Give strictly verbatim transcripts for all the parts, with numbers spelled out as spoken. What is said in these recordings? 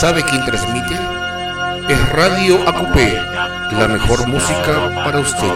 ¿Sabe quién transmite? Es Radio Acupé, la mejor música para usted.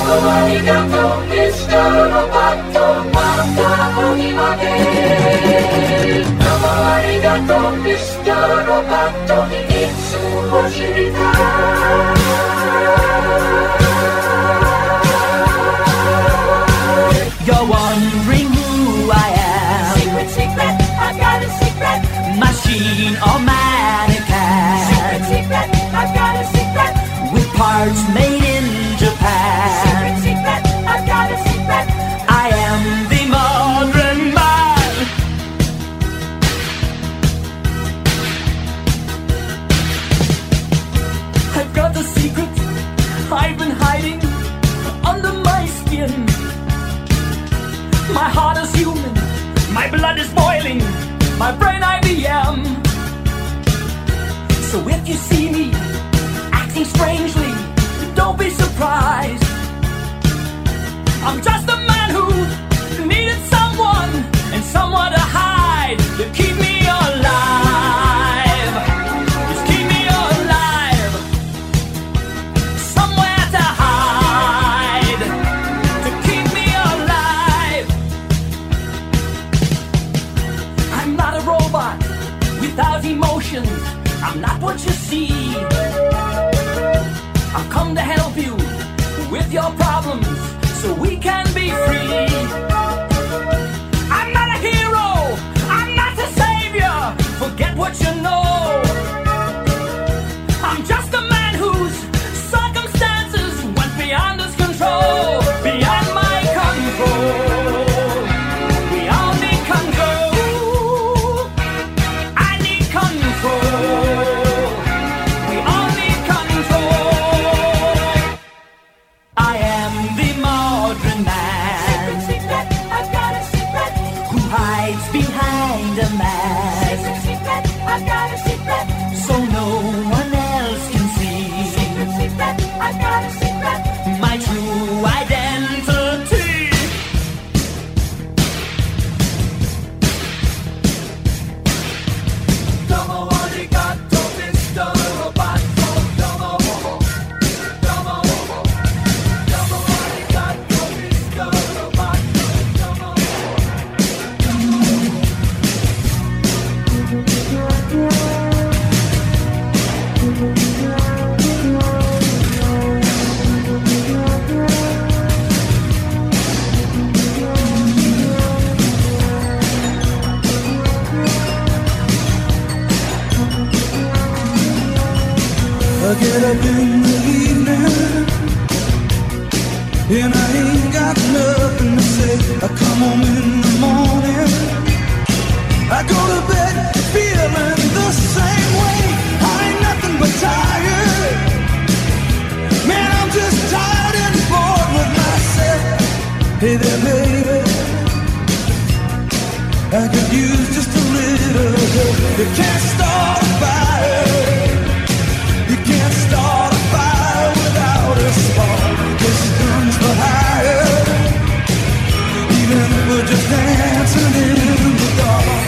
You're wondering who I am. Secret, secret, I've got a secret. Machine or mannequin. Secret, secret, I've got a secret. With parts made in Japan. Secret, secret, I've got a secret. I am the modern man. I've got a secret I've been hiding under my skin. My heart is human, my blood is boiling, my brain I B M. So if you see me acting strangely, don't be surprised. I'm just a man who needed someone and someone to hide, to keep me alive. Just keep me alive. Somewhere to hide, to keep me alive. I'm not a robot without emotions. I'm not what you see. I've come to help you with your problems so we can be free. I'm not a hero, I'm not a savior. Forget what you know. I'm just a man whose circumstances went beyond his control, beyond my control. We all need control. I need control. We all need control. I am the modern man. Secret, secret, I've got a secret. Who hides behind a mask, Secret, secret, I've got a secret. so no one else can see Secret, secret, I've got a secret. my true identity. Domo arigato, Mister Roboto. Domo, domo, domo arigato, Mister Roboto. Domo. I get up in the evening and I ain't got nothing to say. I come home in the morning, I go to bed feeling the same way. I ain't nothing but tired. Man, I'm just tired and bored with myself. Hey there, baby, I could use just a little help. You can't start a fire. You can't start a fire without a spark. This comes for higher. Even if we're just dancing in the dark.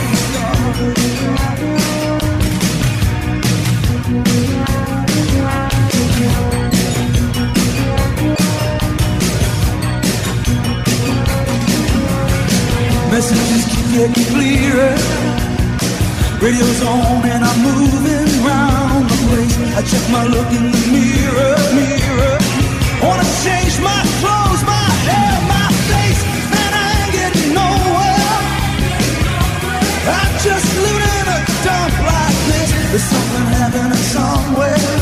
Messages keep getting clearer. Radio's on and I'm moving round the place. I check my look in the mirror, mirror. Wanna change my clothes, my hair, my face, and I ain't getting nowhere. I'm just living in a dump like this. There's something happening somewhere.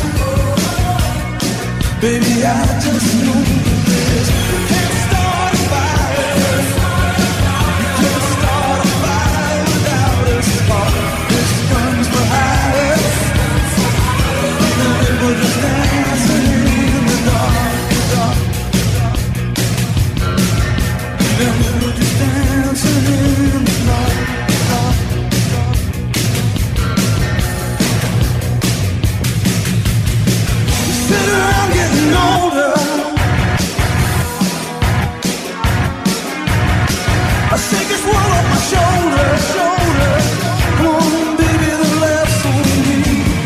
Baby, I just know this. You can't start a fire. You can't start a fire without a spark. This burns for higher. And we're just dancing in the dark, dark. And we're just dancing in the dark, dark. Sit around getting older. I shake this world off my shoulder, shoulder. Come on, baby, the laughs on me.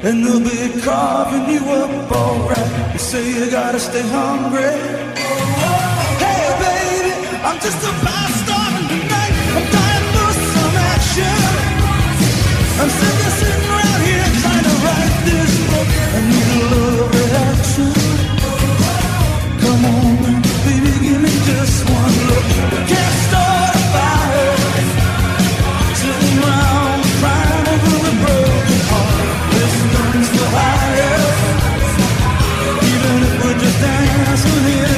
and they'll be carving you up alright. You say you gotta stay hungry. Hey baby, I'm just about starving tonight. I'm dying for some action. I'm sick of sitting around here trying to write this book. I need a love reaction. Come on, baby, give me just one look. Can't start a fire, sitting around crying over a broken heart. This burns the higher, even if we're just dancing here.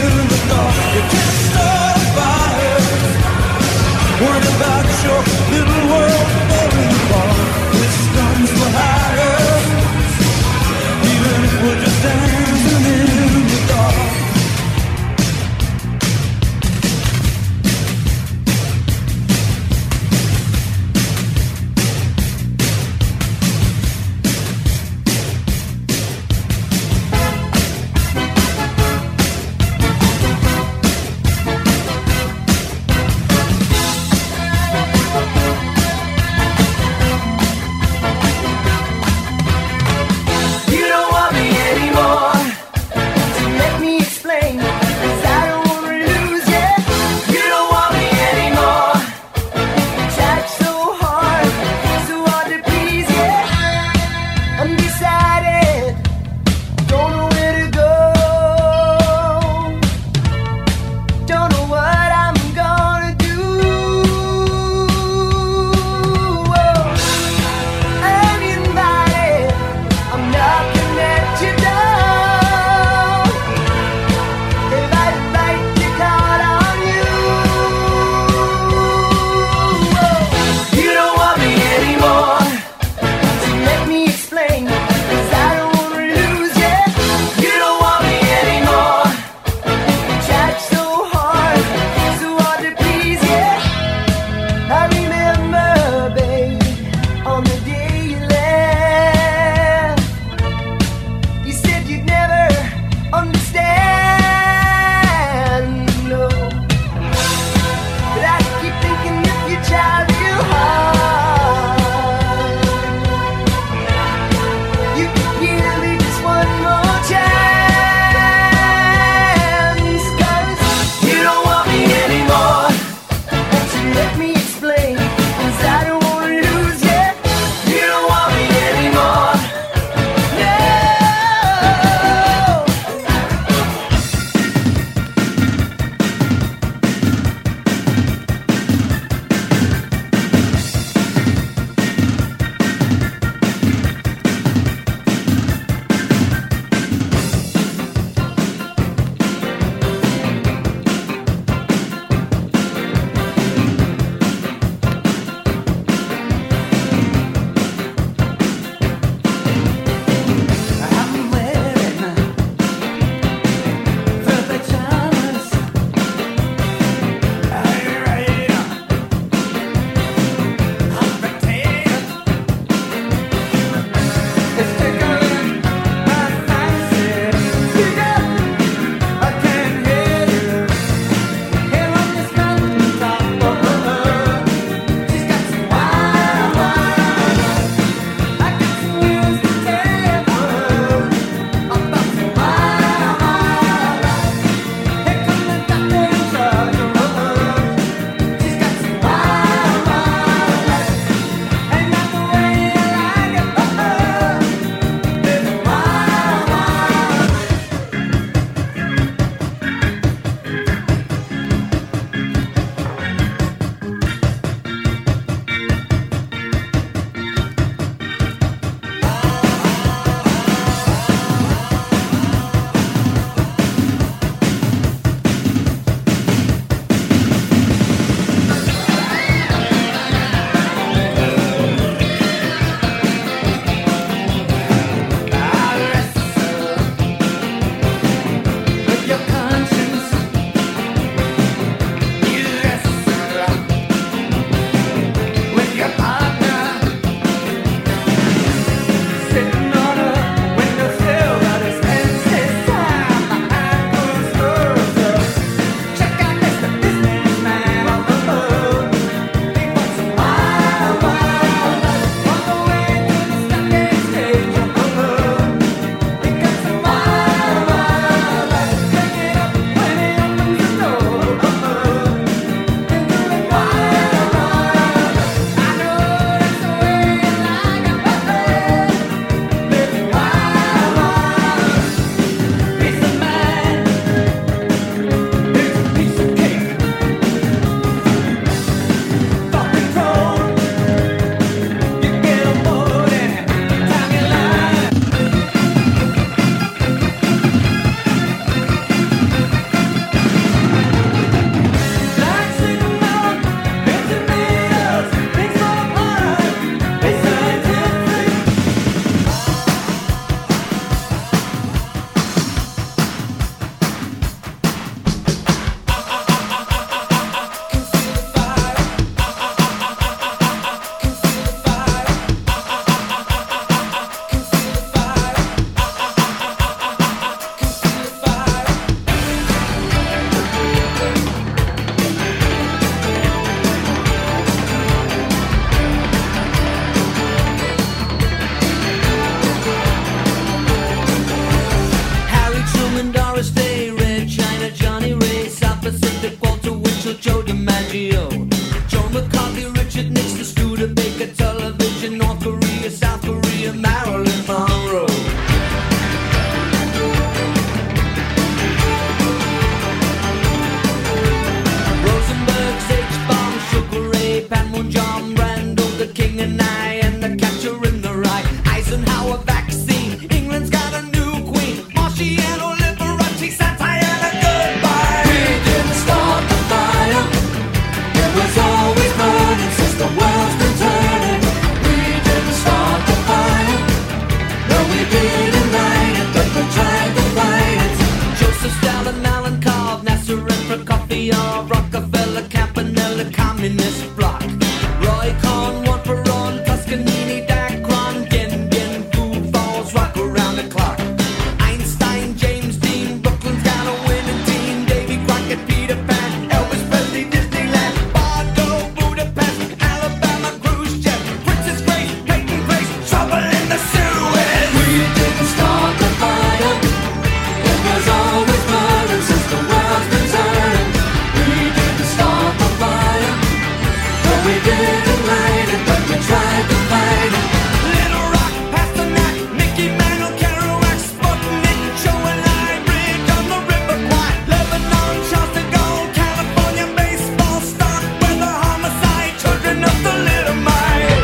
communist bloc. Roy Cohn, one for Ron, Toscanini, Dacron, Gengen, Foo Falls, rock around the clock. Einstein, James Dean, Brooklyn's got a winning team. Davy Crockett, Peter Pan, Elvis Presley, Disneyland, Bardo, Budapest, Alabama, cruise jet, Princess Grace, Peyton Place, trouble in the Suez. We didn't start the fire. It was always burning since the world's been turning. We didn't start the fire, but we didn't light it, but we tried to fight it. Little Rock, Pasternak, Mickey Mantle, Kerouac, Sputnik, Joe and I, Bridge on the River Kwai, Lebanon, Charleston Gold, California baseball star, weather homicide, children of the Little Mile.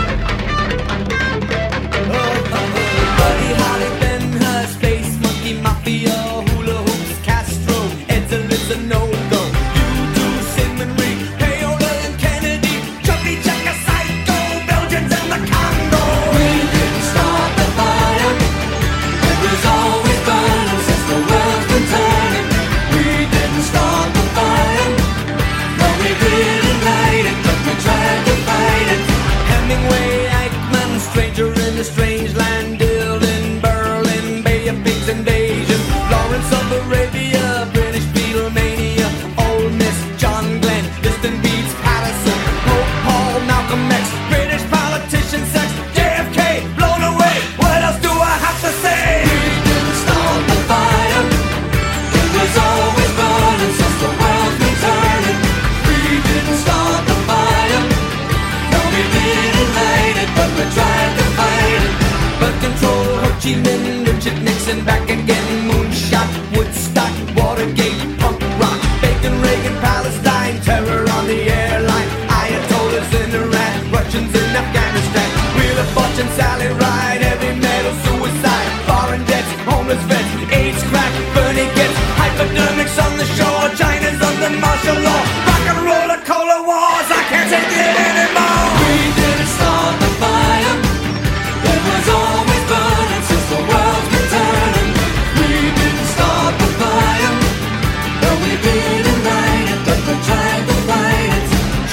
Buddy Holly, Ben Hur, Space Monkey, Mafia, Hula Hoops, Castro, Edsel a no-go. You do Sigmund Reed, Payola and Kennedy, Chubby Checker, Psycho, Belgians and the Congo. We didn't start the fire. It was always burning since the world's been turning. We didn't start the fire. No, we didn't light it, but we tried to fight it. Hemingway, Eichmann, stranger in the strange land, Dylan, Berlin, Bay of Pigs invasion, Lawrence of Arabia, British Beatlemania, Ole Miss, John Glenn, Distant Beats, Patterson, Pope Paul, Malcolm X, British politician, sex, J F K, blown away. What else do I have to say? We didn't start the fire. It was always burning since the world's been turning. We didn't start the fire. No, we didn't light it, but we tried to fight it. But control, Ho Chi Minh, Richard Nixon, back again, moonshot, Woodstock, Watergate, punk rock, Bacon, Reagan, Palestine, terror on the airline, Ayatollahs in Iran, Russians in Afghanistan, Wheel of Fortune, Sally Ride, heavy metal, suicide, foreign debts, homeless vets, AIDS, crack, Bernie gets, hypodermics on the shore, China's under martial law, rock and roller, cola wars, I can't take it anymore. We didn't start the fire. It was always burning since the world's been turning. We didn't start the fire. No, we didn't light it, but we tried to fight it.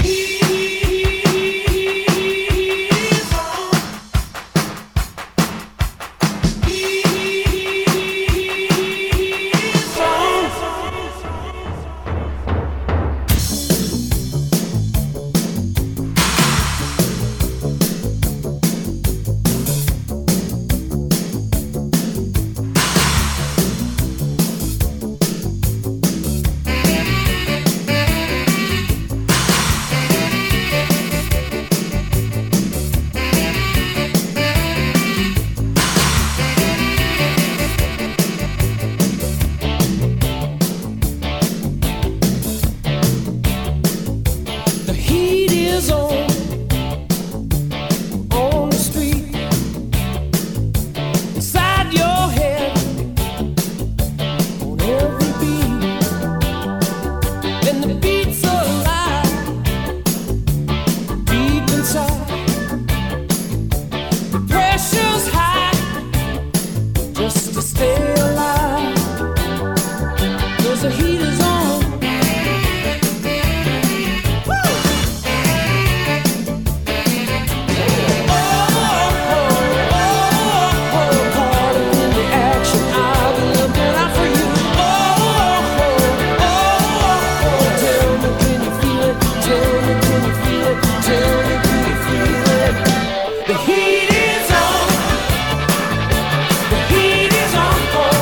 Keep on. The heat is on, on the street, inside your head, on every beat, and the beats are alive, deep inside. The pressure's high, just to stay alive, 'cause the heat is on. The heat is on. The heat is on.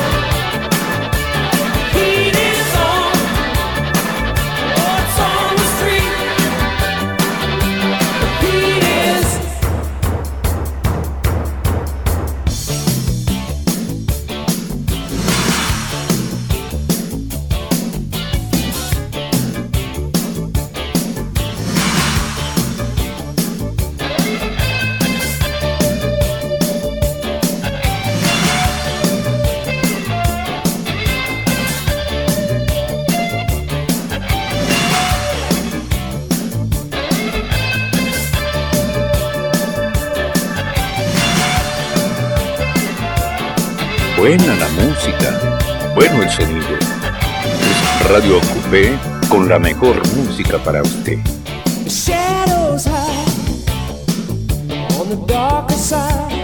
Buena la música, bueno el sonido. Es Radio Ocupé con la mejor música para usted. The shadows hide on the darker side.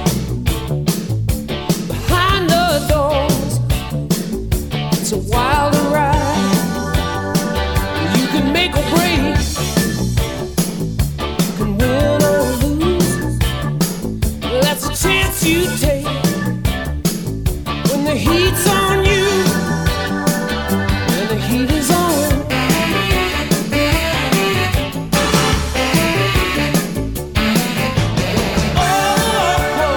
Behind the doors, it's a wilder ride. You can make or break, you can win or lose. That's a chance you take when the heat's on you and the heat is on. Oh, oh, oh.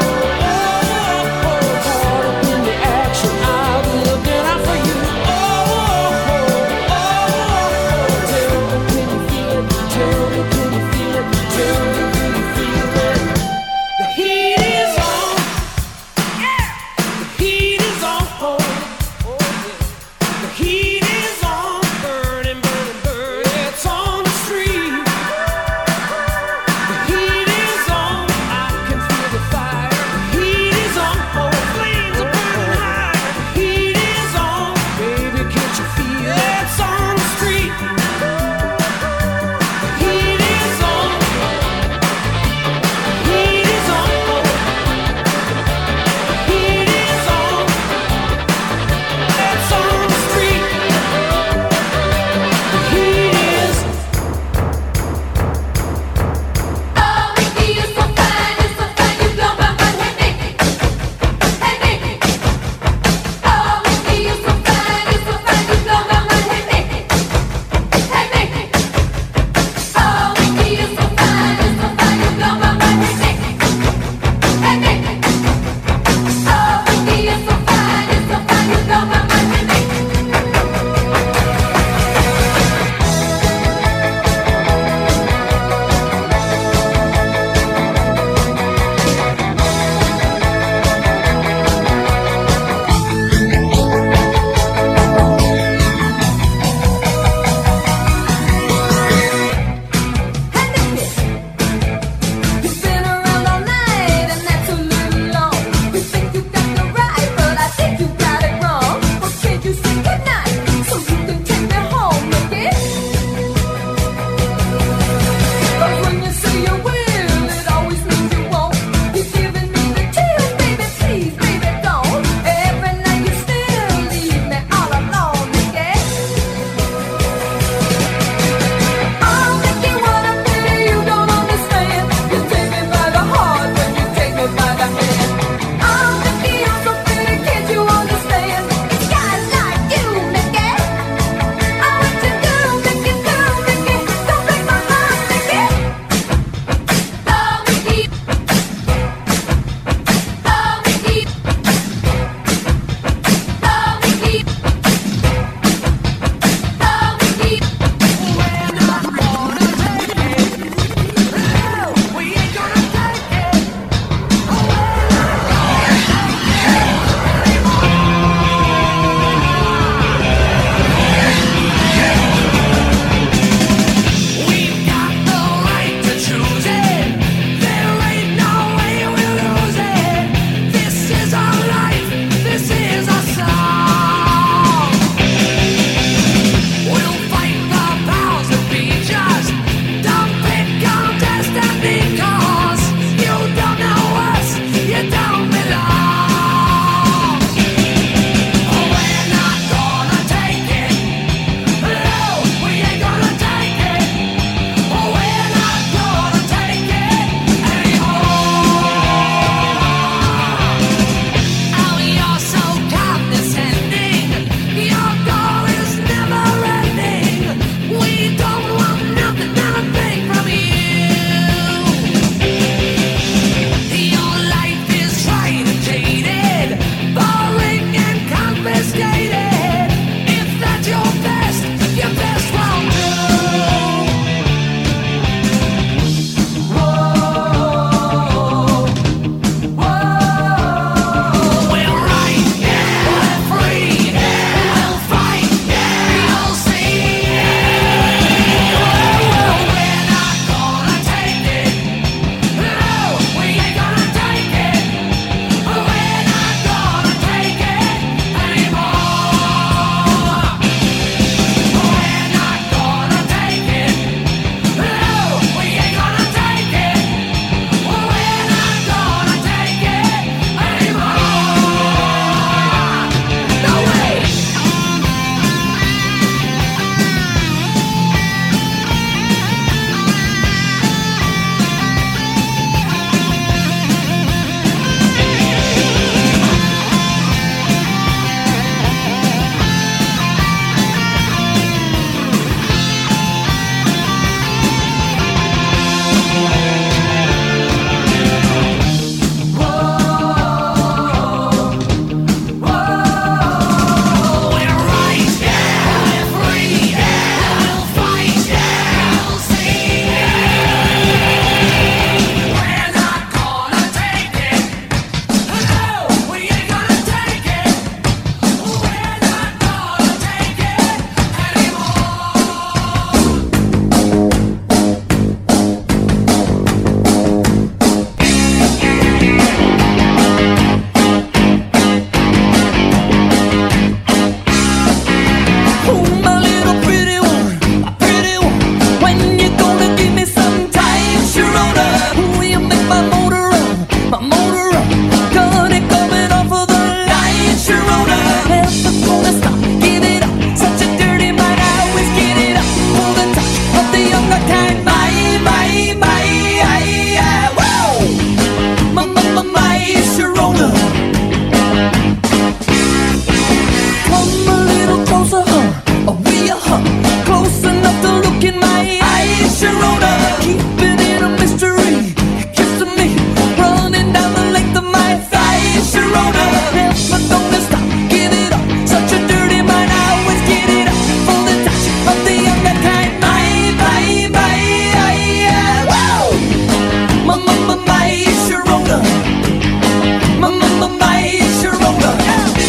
จะแค่ไหนไปไปว้าวมามามาไม่ชะรงกะมามามาไม่ชะรงกะ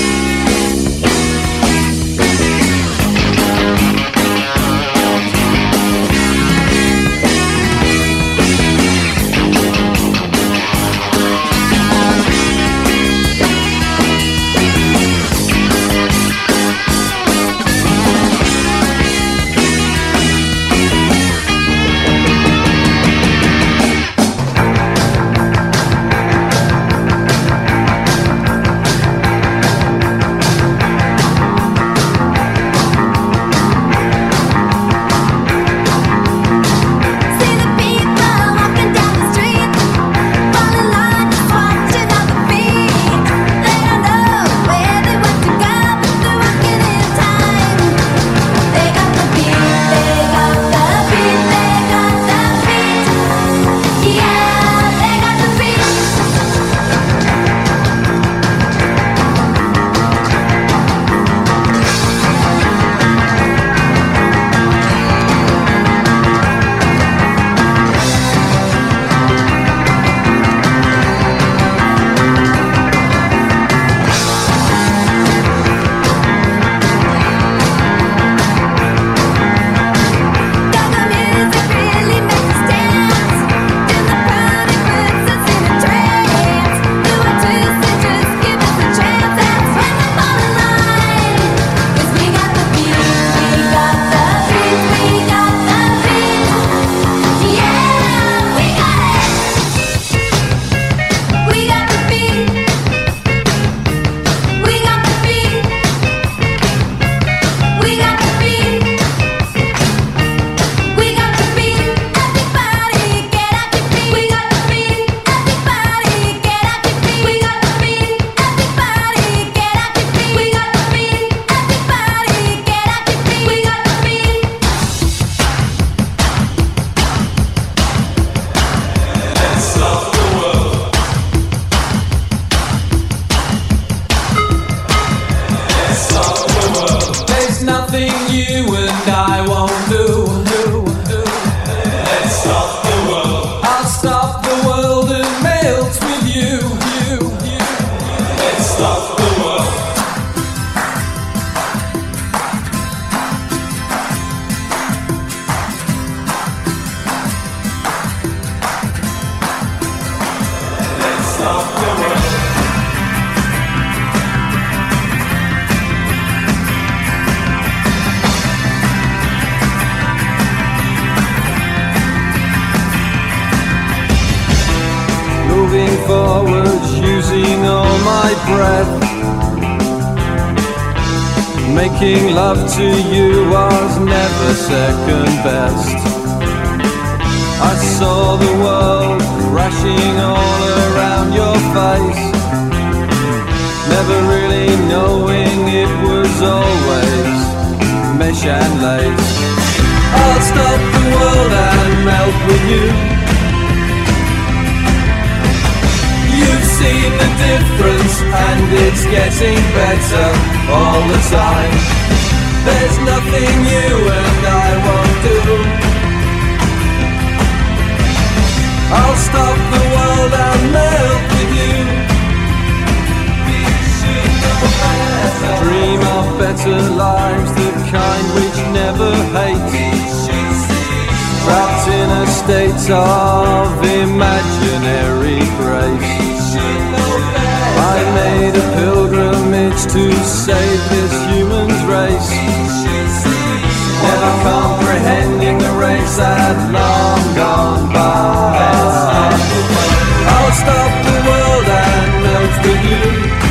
Moving forwards, using all my breath. Making love to you was never second best. I saw the world crashing all around your face, never really knowing it was always mesh and lace. I'll stop the world and melt with you. You've seen the difference and it's getting better all the time. There's nothing you and I won't do. I'll stop the world and melt with you. Dream of better lives, the kind which never hate. Trapped in a state of imaginary grace. I made a pilgrimage to save this human's race, never comprehending the race had long gone by. I'll stop the world and melt with you.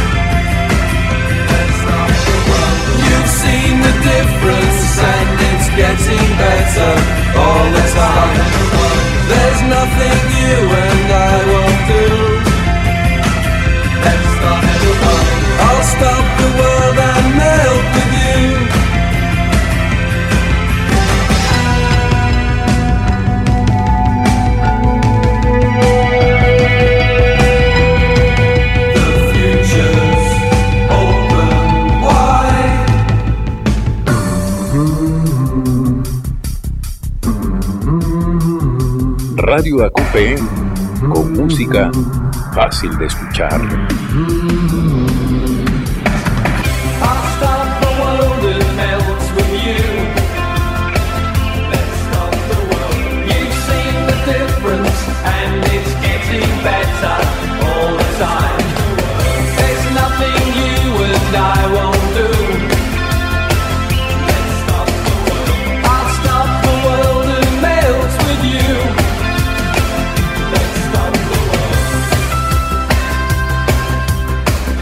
You've seen the difference and it's getting better all the time. There's nothing you and I won't do. I'll stop the world and Radio Acupé, con música fácil de escuchar. I'll stop the world and melt with you. Let's stop the world. You've seen the difference, and it's getting better all the time. There's nothing you and I won't do. Let's stop the world. I'll stop the world and melt with you. Let's stop the world.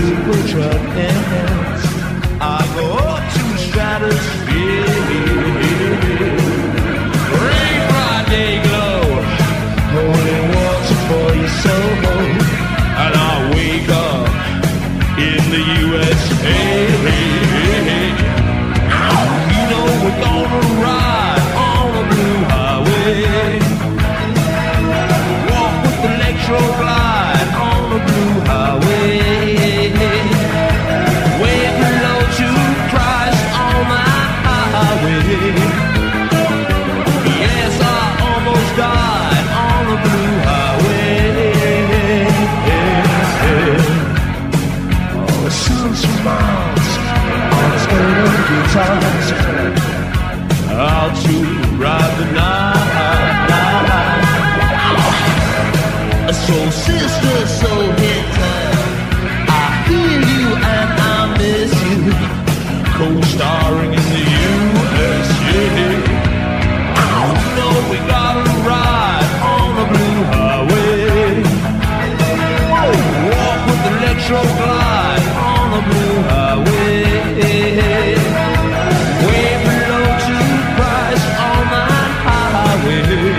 super truck ends. I go up to the stratosphere. Rain Friday glow, holy water for your soul. And I wake up in the U S A. You know we're gonna ride on a blue highway. Walk with the electro glide on a blue highway. Way below to Christ on my highway. Yes, I almost died on a blue highway. Oh, the sun's from Mars on his own guitars. Out to ride the night. Soul sister, soul hit time. I hear you and I miss you. Co-starring in the U S A. You know we gotta ride on a blue highway. Walk with the electro glide on a blue highway. Way below to Christ on my highway.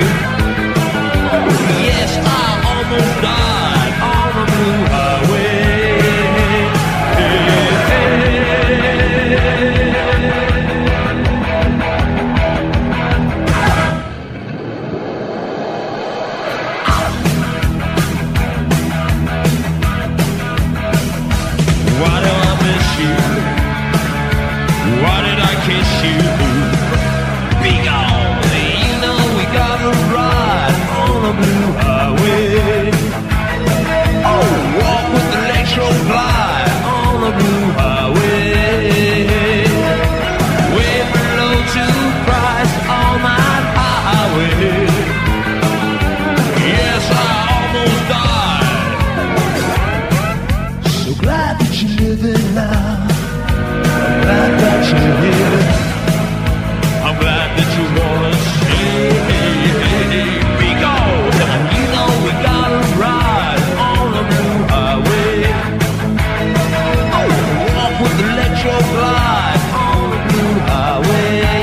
Yes, I almost died on a blue highway. Why do I miss you? Why did I kiss you? Be gone! You know we gotta ride on a blue highway. Oh, walk with the electro glide on a blue highway. Way below to Christ on my highway. Yes, I almost died. So glad that you're living now. I'm glad that you're here. I'm glad that you wanna stay. Because you know we gotta ride on a blue highway. Oh, walk with the electro glide on a blue highway.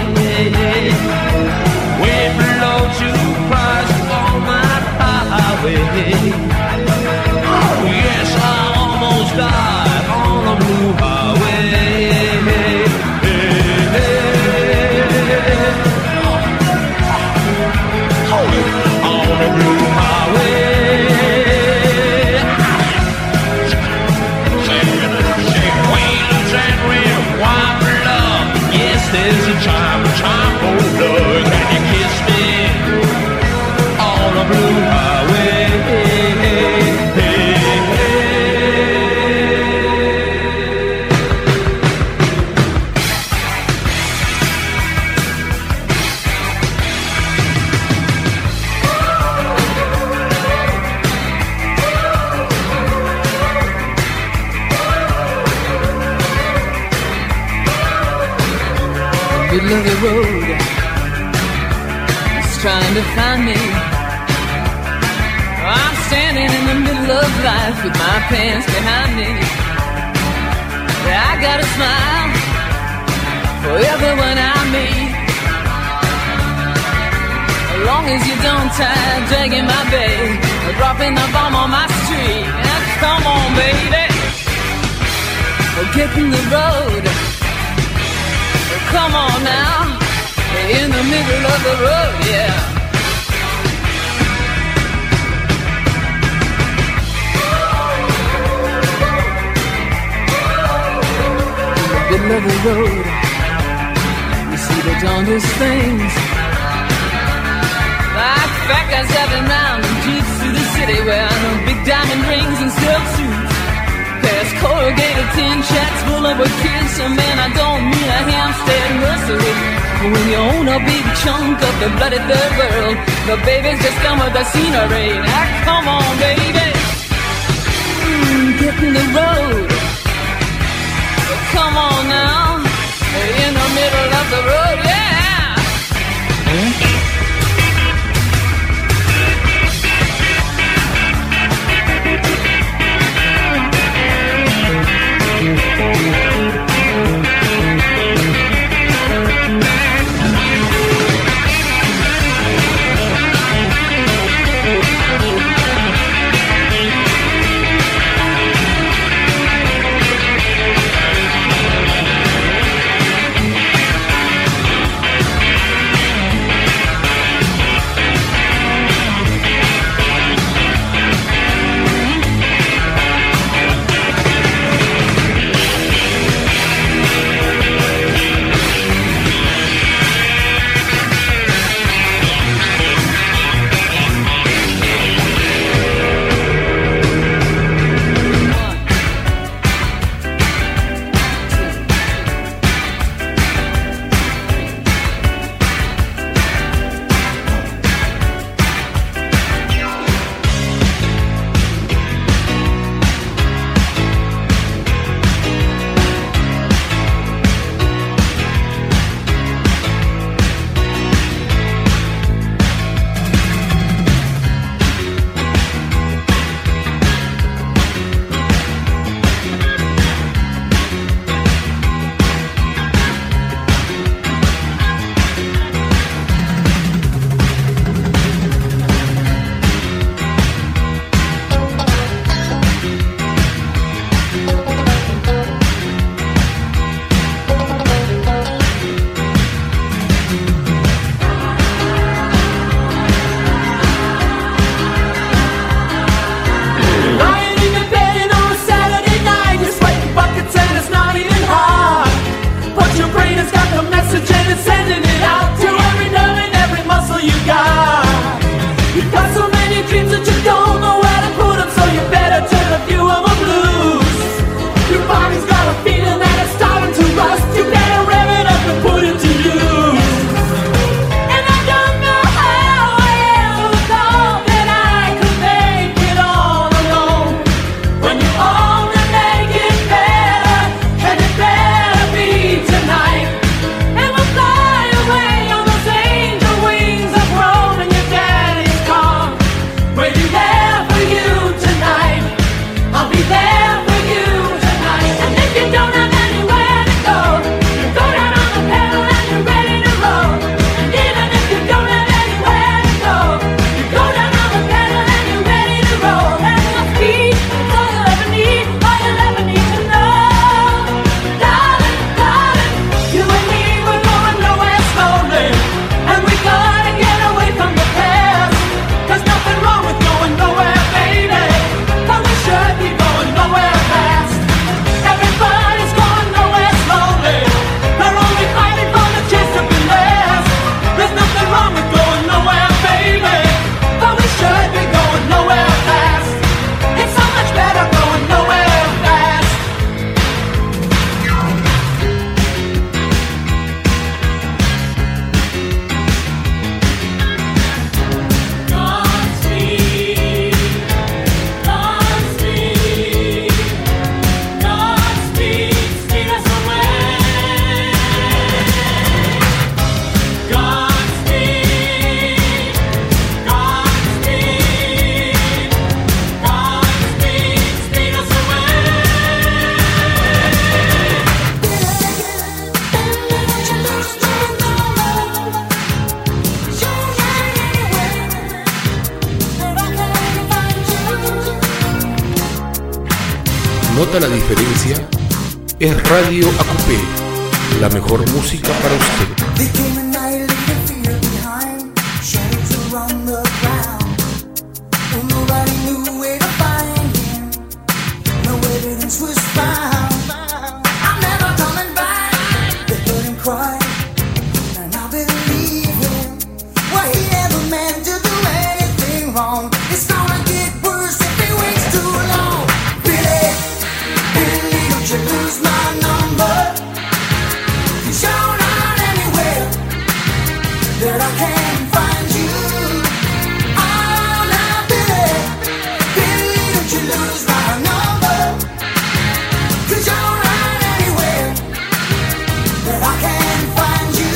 Way below to Christ on my highway. Oh yes, I almost died on a blue highway. On a blue highway. Wheels and red wine love. Yes, there's a time, a time for love. Can you kiss me on a blue highway? Middle of the road, it's trying to find me. I'm standing in the middle of life with my pants behind me. Yeah, I got a smile for everyone I meet. As long as you don't tie dragging my bag or dropping the bomb on my street. Now, come on, baby, forget the road. Come on now, in the middle of the road, yeah. In the middle of the road, you see the darndest things. Like fat guys driving round in jeeps through the city wearing big diamond rings and silk suits. Past corrugated tin shacks full of kids. And man, I don't mean a Hampstead nursery. But when you own a big chunk of the bloody third world, the babies just come with the scenery. Now come on, baby, mm, get in the road. Come on now, in the middle of the road, yeah. ¿Nota la diferencia? Es Radio A Q P, la mejor música para usted. There came a night, leaving fear behind, shadows around the ground. Oh, nobody knew where to find him. No evidence was found. I'm never coming back. They heard him cry, and I believe him. Well, he never meant to do anything wrong. It's gonna get worse if he waits too long. Billy, Billy, don't you lose my number. Cause you're not anywhere that I can find you. Oh, now Billy, Billy, don't you lose my number. Cause you're not anywhere that I can find you.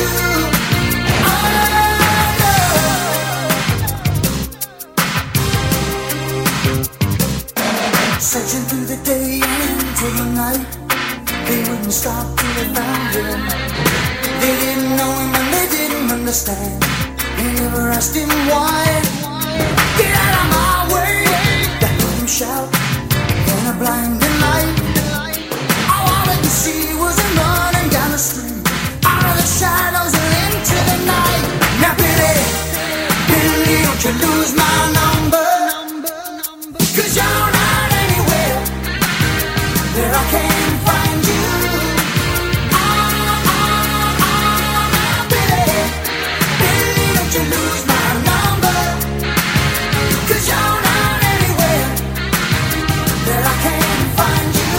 Oh, no. Searching through the day and into the night, they wouldn't stop till they found him. They didn't know him and they didn't understand. They never asked him why. Get out of my way! They heard him shout in a blinding light. All I could see was him running down the street, out of the shadows and into the night. Now Billy, Billy, don't you lose my number. Cause you're not anywhere that I can find you. Oh, oh, oh, Billy, Billy, don't you lose my number. Cause you're not anywhere that I can find you.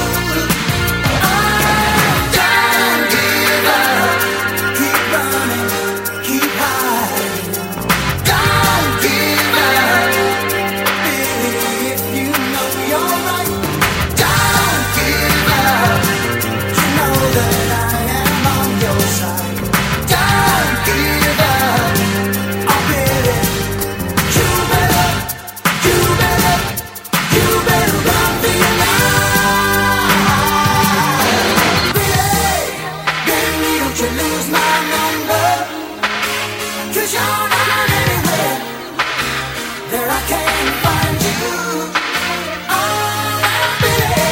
Oh, don't give up. Keep running, keep hiding. Don't give up. Billy, if you know you're right, don't give up. You know that I am on your side. Don't give up. Oh, Billy, you better, you better, you better run for your life. Billy, Billy, don't you lose my number. Cause you're not anywhere that I can find you. Oh, Billy.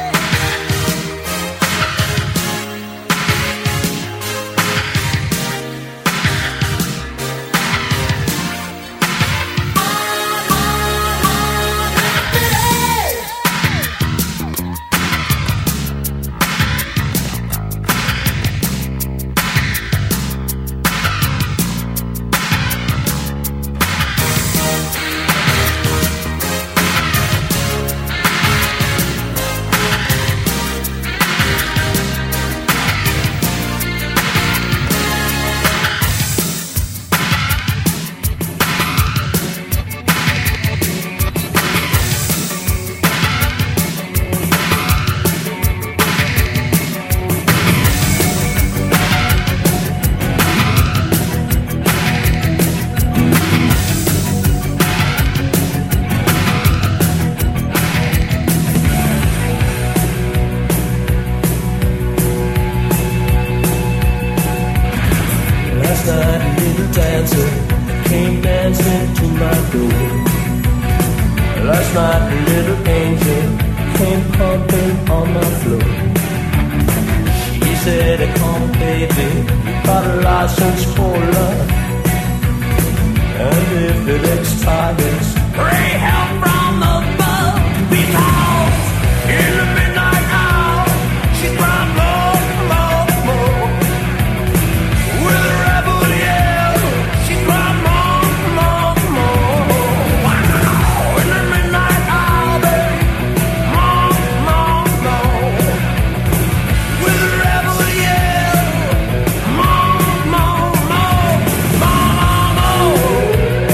Last night a little dancer came dancing to my door. Last night a little angel came pumping on my floor. She said, come baby, you got a license for love. And if it expires, pray help from above. Because in the midnight hour, she cried more, more, more. With a rebel yell, she cried more, more, more. Wow, in the midnight hour, baby, more, more, more. With a rebel yell, more, more, more, more, more.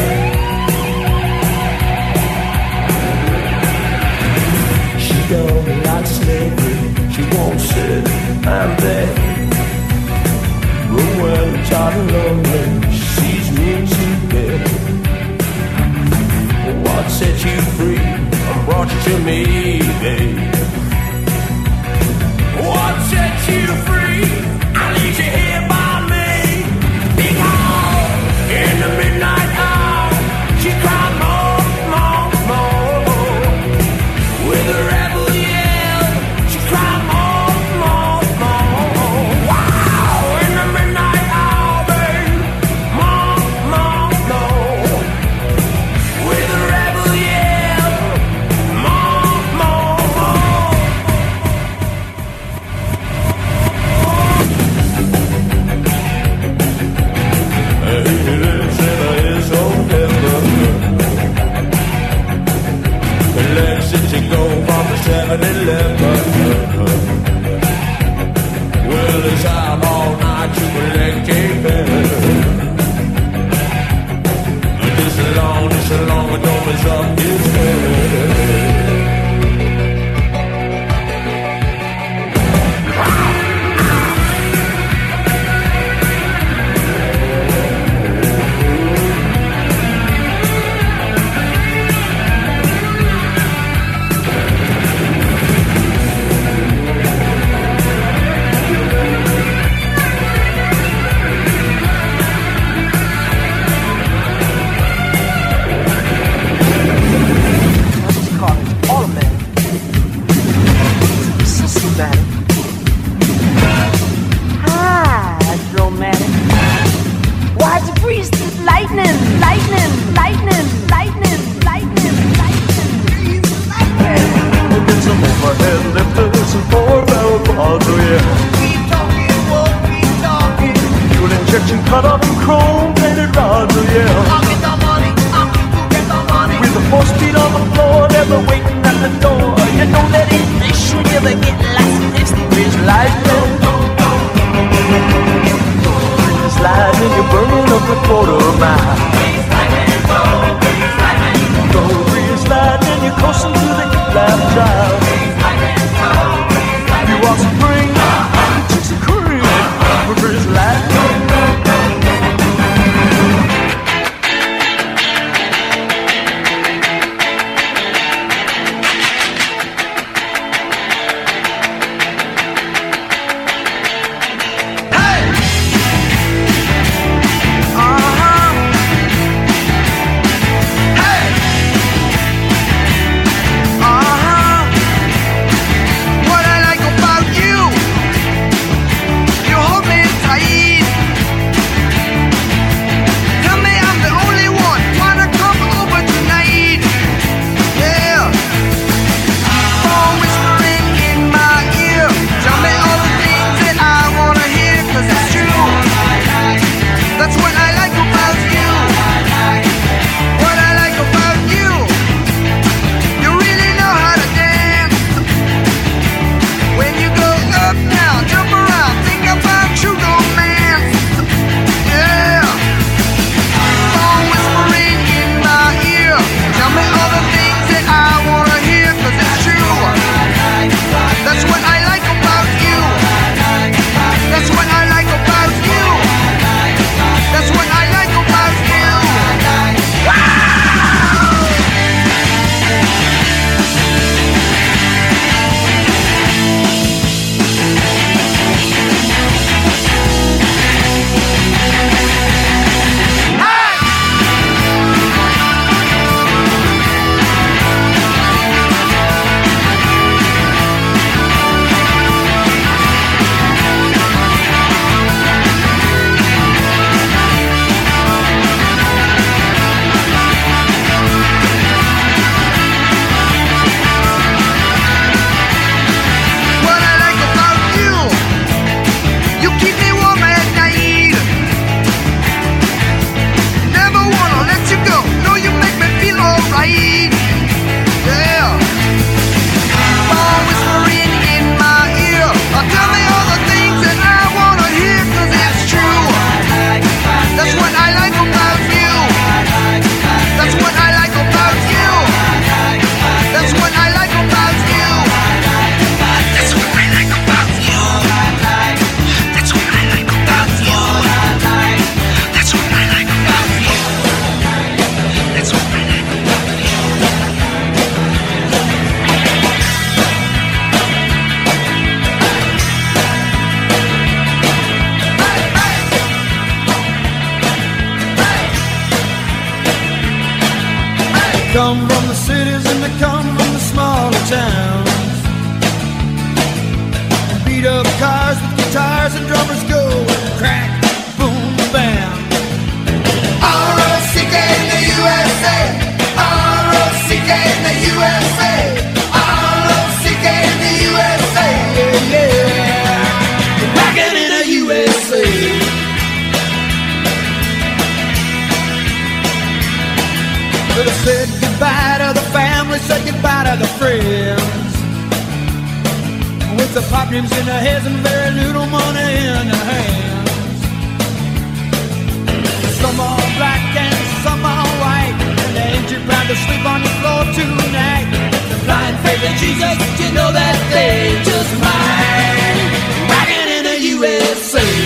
She don't like slavery, she won't sit and beg. But when I'm tired and lonely, she sees me to bed. What set you free and brought you to me, babe? What set you free? I leave you here by me. Because in the midnight hour, she cried more, more, more. With a rebel yell, cut off and chrome-plated rods, oh yeah. I'll get the money, I'll get the money. With the four speed on the floor, never waiting at the door. You know that it makes you never get lost. It's the bridge lightning. Bridge lightning, you're burning up a quarter mile. Bridge lightning, go, bridge lightning. Go, bridge lightning, you're coasting to the left drive. Bridge lightning, go, bridge lightning. You want some cream, you take some cream. Bridge lightning. Come from the cities and they come from the smaller towns. Beat up cars with guitars and drummers go crack, boom, bam. R O C K in the U S A. R O C K in the U S A. R O C K in the U S A. Yeah, yeah. Rockin' in the U S A. Well, I said goodbye to the family, said goodbye to the friends. With the pop dreams in their heads and very little money in their hands. Some are black and some are white, and they ain't too proud to sleep on the floor tonight. The blind faith in Jesus, you know that they just might. Rockin' in the U S A.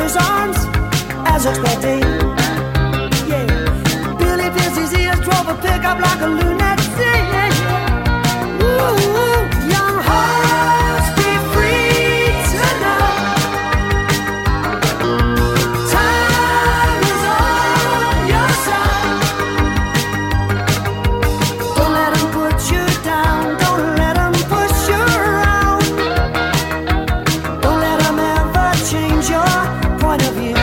his arms as expected. Yeah, Billy pierced his ears, drove a pickup like a lunatic. Ooh, young hearts be free tonight. Time is on your side. Don't let him put you down. Don't let him push you around. Don't let him ever change your point of view.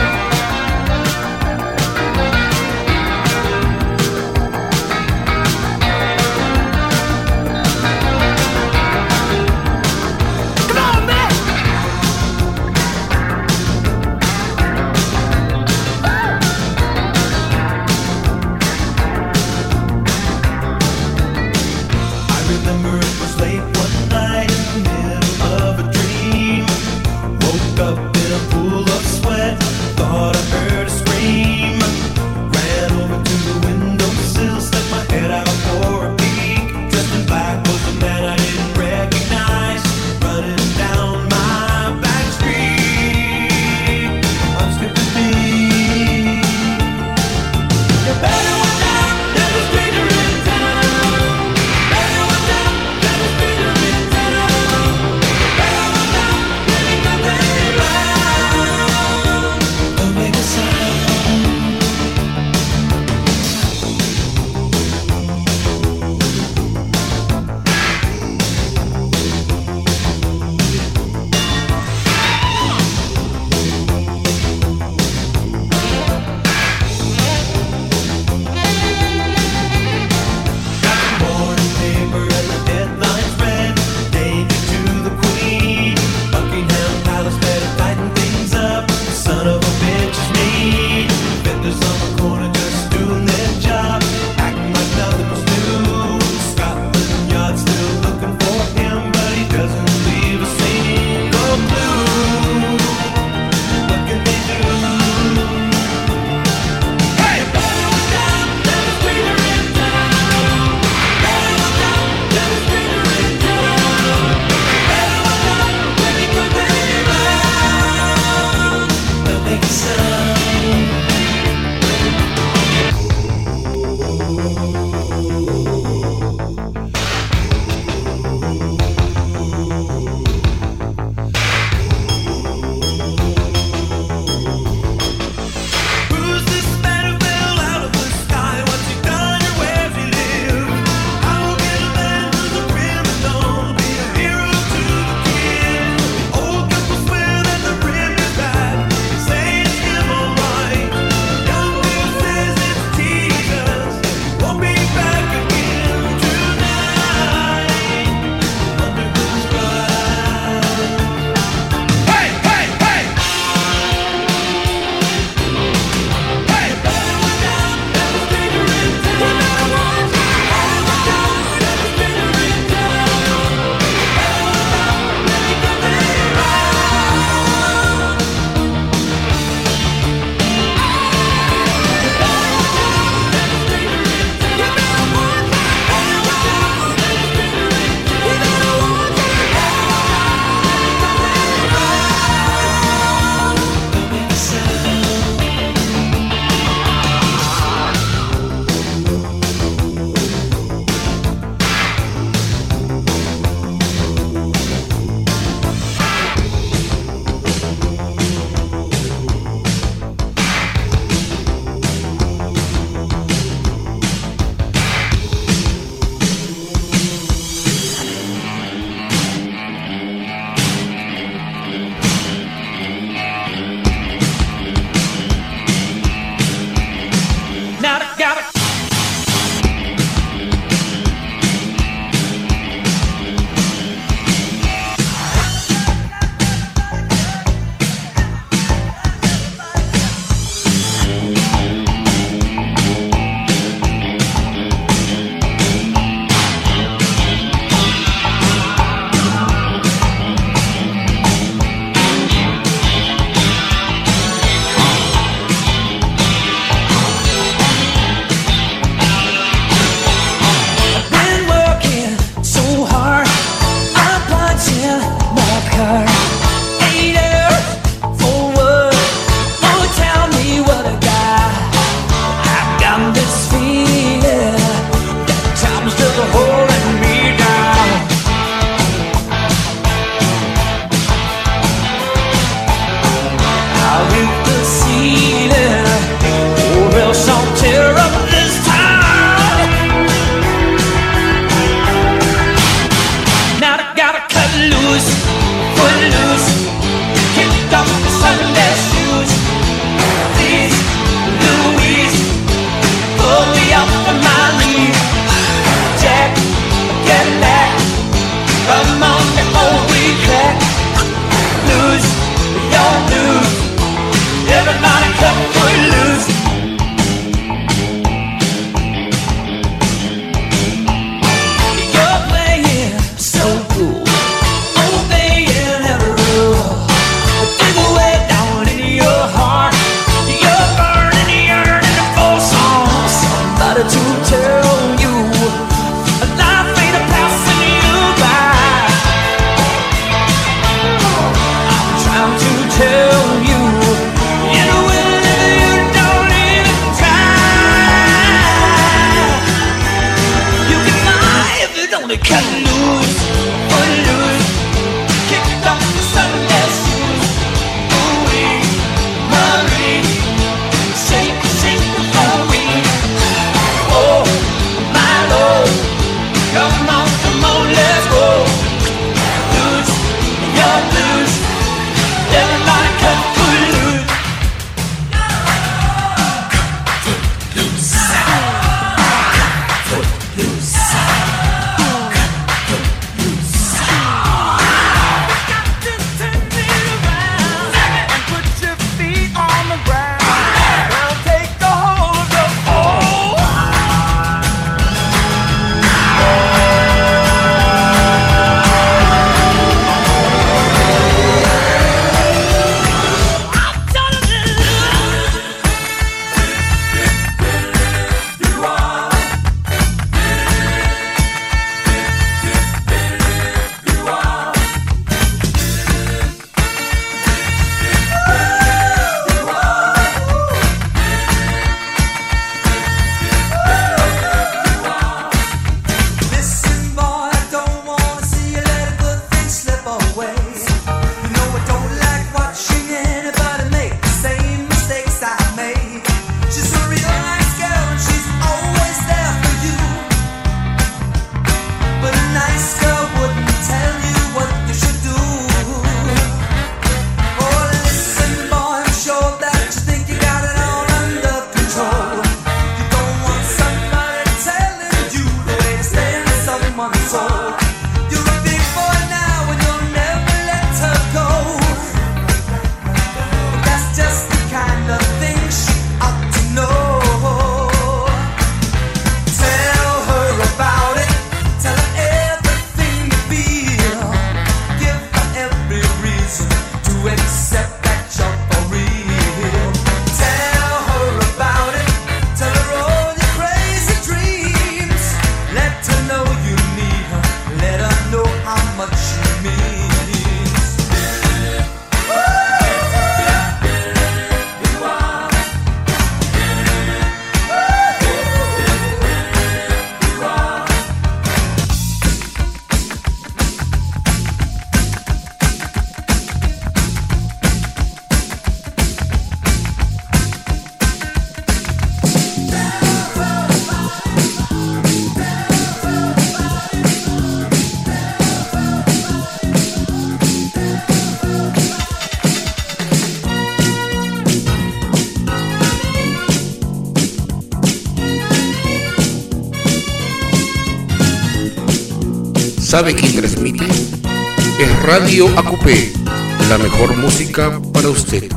¿Sabe quién transmite? Es Radio A Q P, la mejor música para usted.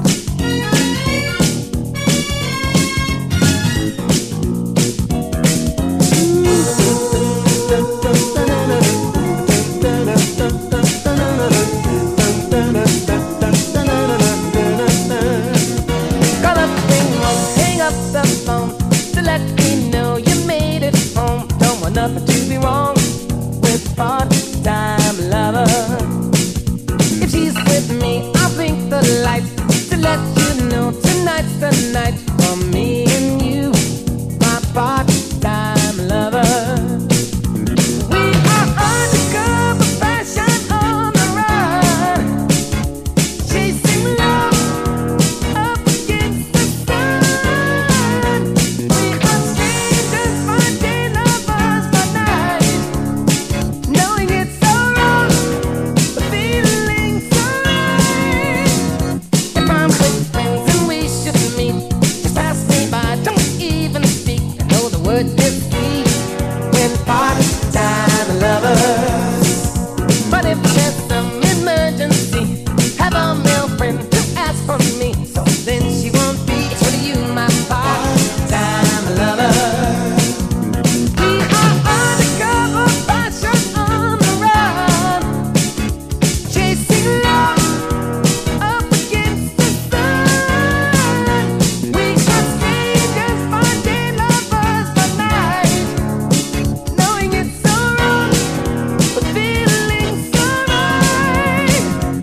Nothing to be wrong with part-time lover. If she's with me, I'll blink the lights to let you know tonight's the night for me and you, my part-time lover. We are undercover fashion on the run, chasing love up against the sun. We are strangers finding lovers by night, knowing it's so wrong, but feeling so right. If I'm with friends and we should meet, just pass me by, don't even speak. I know the word is sweet when part-time lovers. But if there's some emergency, have a male friend to ask for me, so then she won't be for you, my part-time lover. We are undercover fashion on the run, chasing love up against the sun. We are strangers finding lovers by night, knowing it's so wrong, but feeling so right.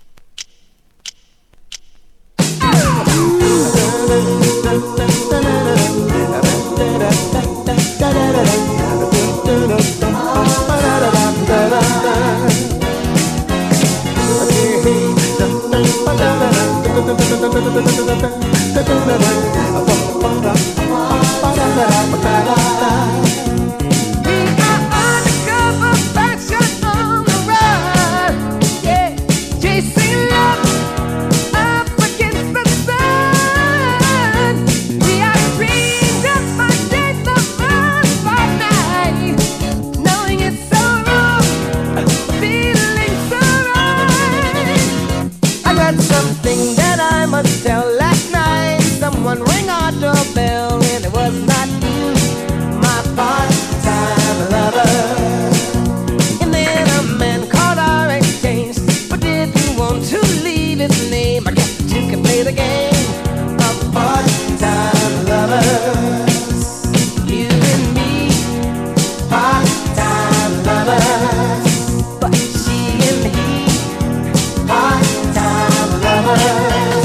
We are undercover fashion on the run, yeah, chasing love up against the sun. We are strangers finding lovers by night, knowing it's so wrong, feeling so right. I got something that I must tell. Last night someone rang our doorbell and it was not you, my part-time lover. And then a man called our exchange, but didn't want to leave his name. I guess that you can play the game of part-time lovers. You and me, part-time lovers. But she and he, part-time lovers.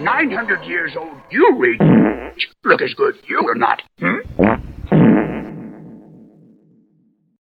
nine hundred years old, you read look as good you will not. Hmm?